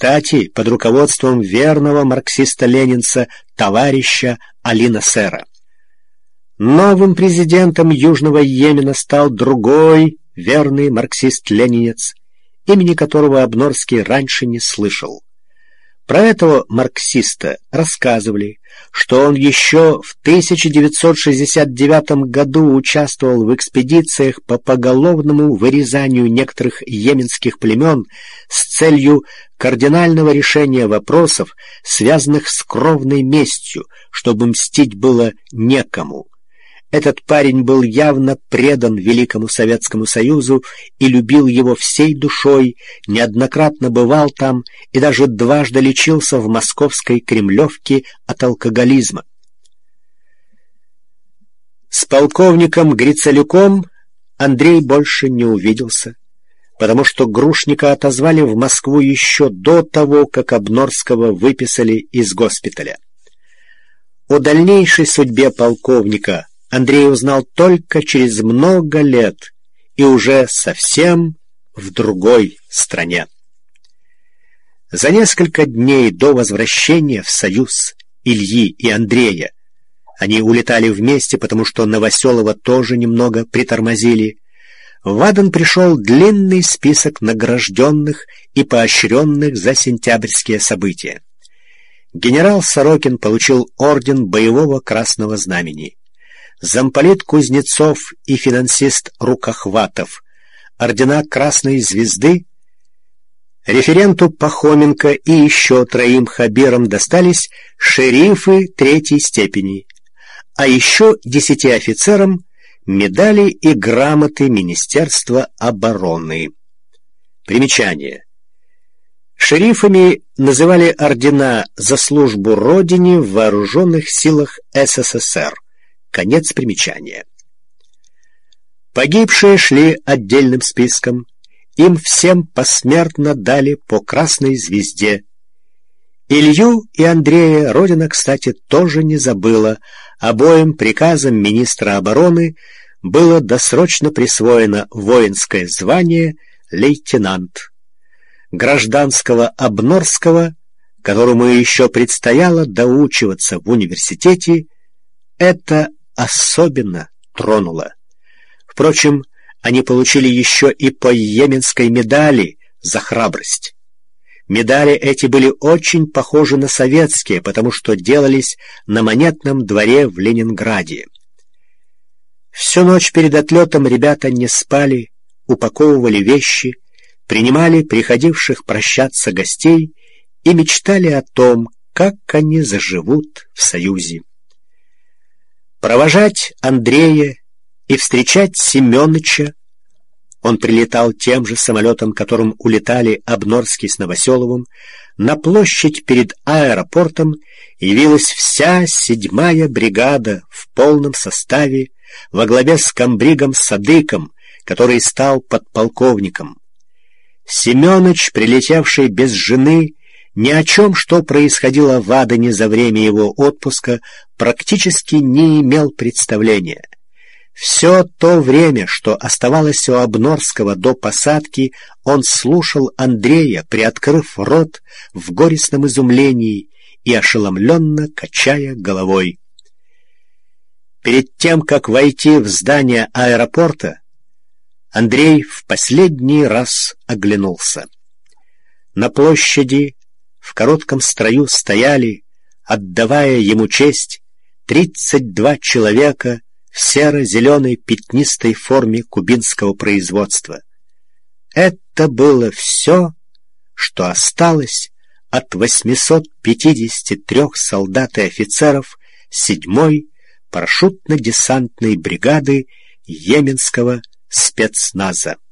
кстати, под руководством верного марксиста-ленинца товарища Али Насера. Новым президентом Южного Йемена стал другой верный марксист-ленинец, имени которого Обнорский раньше не слышал. Про этого марксиста рассказывали, что он еще в 1969 году участвовал в экспедициях по поголовному вырезанию некоторых йеменских племен с целью кардинального решения вопросов, связанных с кровной местью, чтобы мстить было некому. Этот парень был явно предан Великому Советскому Союзу и любил его всей душой, неоднократно бывал там и даже дважды лечился в московской Кремлевке от алкоголизма. С полковником Грицелюком Андрей больше не увиделся, потому что Грушника отозвали в Москву еще до того, как Обнорского выписали из госпиталя. О дальнейшей судьбе полковника Андрей узнал только через много лет и уже совсем в другой стране. За несколько дней до возвращения в Союз Ильи и Андрея, они улетали вместе, потому что Новоселова тоже немного притормозили, в Адан пришел длинный список награжденных и поощренных за сентябрьские события. Генерал Сорокин получил орден Боевого Красного Знамени, замполит Кузнецов и финансист Рукохватов ордена Красной Звезды, референту Пахоменко и еще 3 хаберам достались шерифы 3-й степени, а еще 10 офицерам медали и грамоты Министерства обороны. Примечание. Шерифами называли ордена за службу Родине в вооруженных силах СССР. Конец примечания. Погибшие шли отдельным списком. Им всем посмертно дали по Красной Звезде. Илью и Андрея Родина, кстати, тоже не забыла. Обоим приказом министра обороны было досрочно присвоено воинское звание лейтенант. Гражданского Обнорского, которому еще предстояло доучиваться в университете, это особенно тронуло. Впрочем, они получили еще и по йеменской медали за храбрость. Медали эти были очень похожи на советские, потому что делались на монетном дворе в Ленинграде. Всю ночь перед отлетом ребята не спали, упаковывали вещи, принимали приходивших прощаться гостей и мечтали о том, как они заживут в Союзе. Провожать Андрея и встречать Семёныча, он прилетал тем же самолетом, которым улетали Обнорский с Новоселовым, на площадь перед аэропортом явилась вся 7-я бригада в полном составе во главе с комбригом Садыком, который стал подполковником. Семёныч, прилетевший без жены, ни о чем, что происходило в Адане за время его отпуска, практически не имел представления. Все то время, что оставалось у Обнорского до посадки, он слушал Андрея, приоткрыв рот в горестном изумлении и ошеломленно качая головой. Перед тем, как войти в здание аэропорта, Андрей в последний раз оглянулся. На площади в коротком строю стояли, отдавая ему честь, 32 человека в серо-зеленой пятнистой форме кубинского производства. Это было все, что осталось от 853 солдат и офицеров 7-й парашютно-десантной бригады Йеменского спецназа.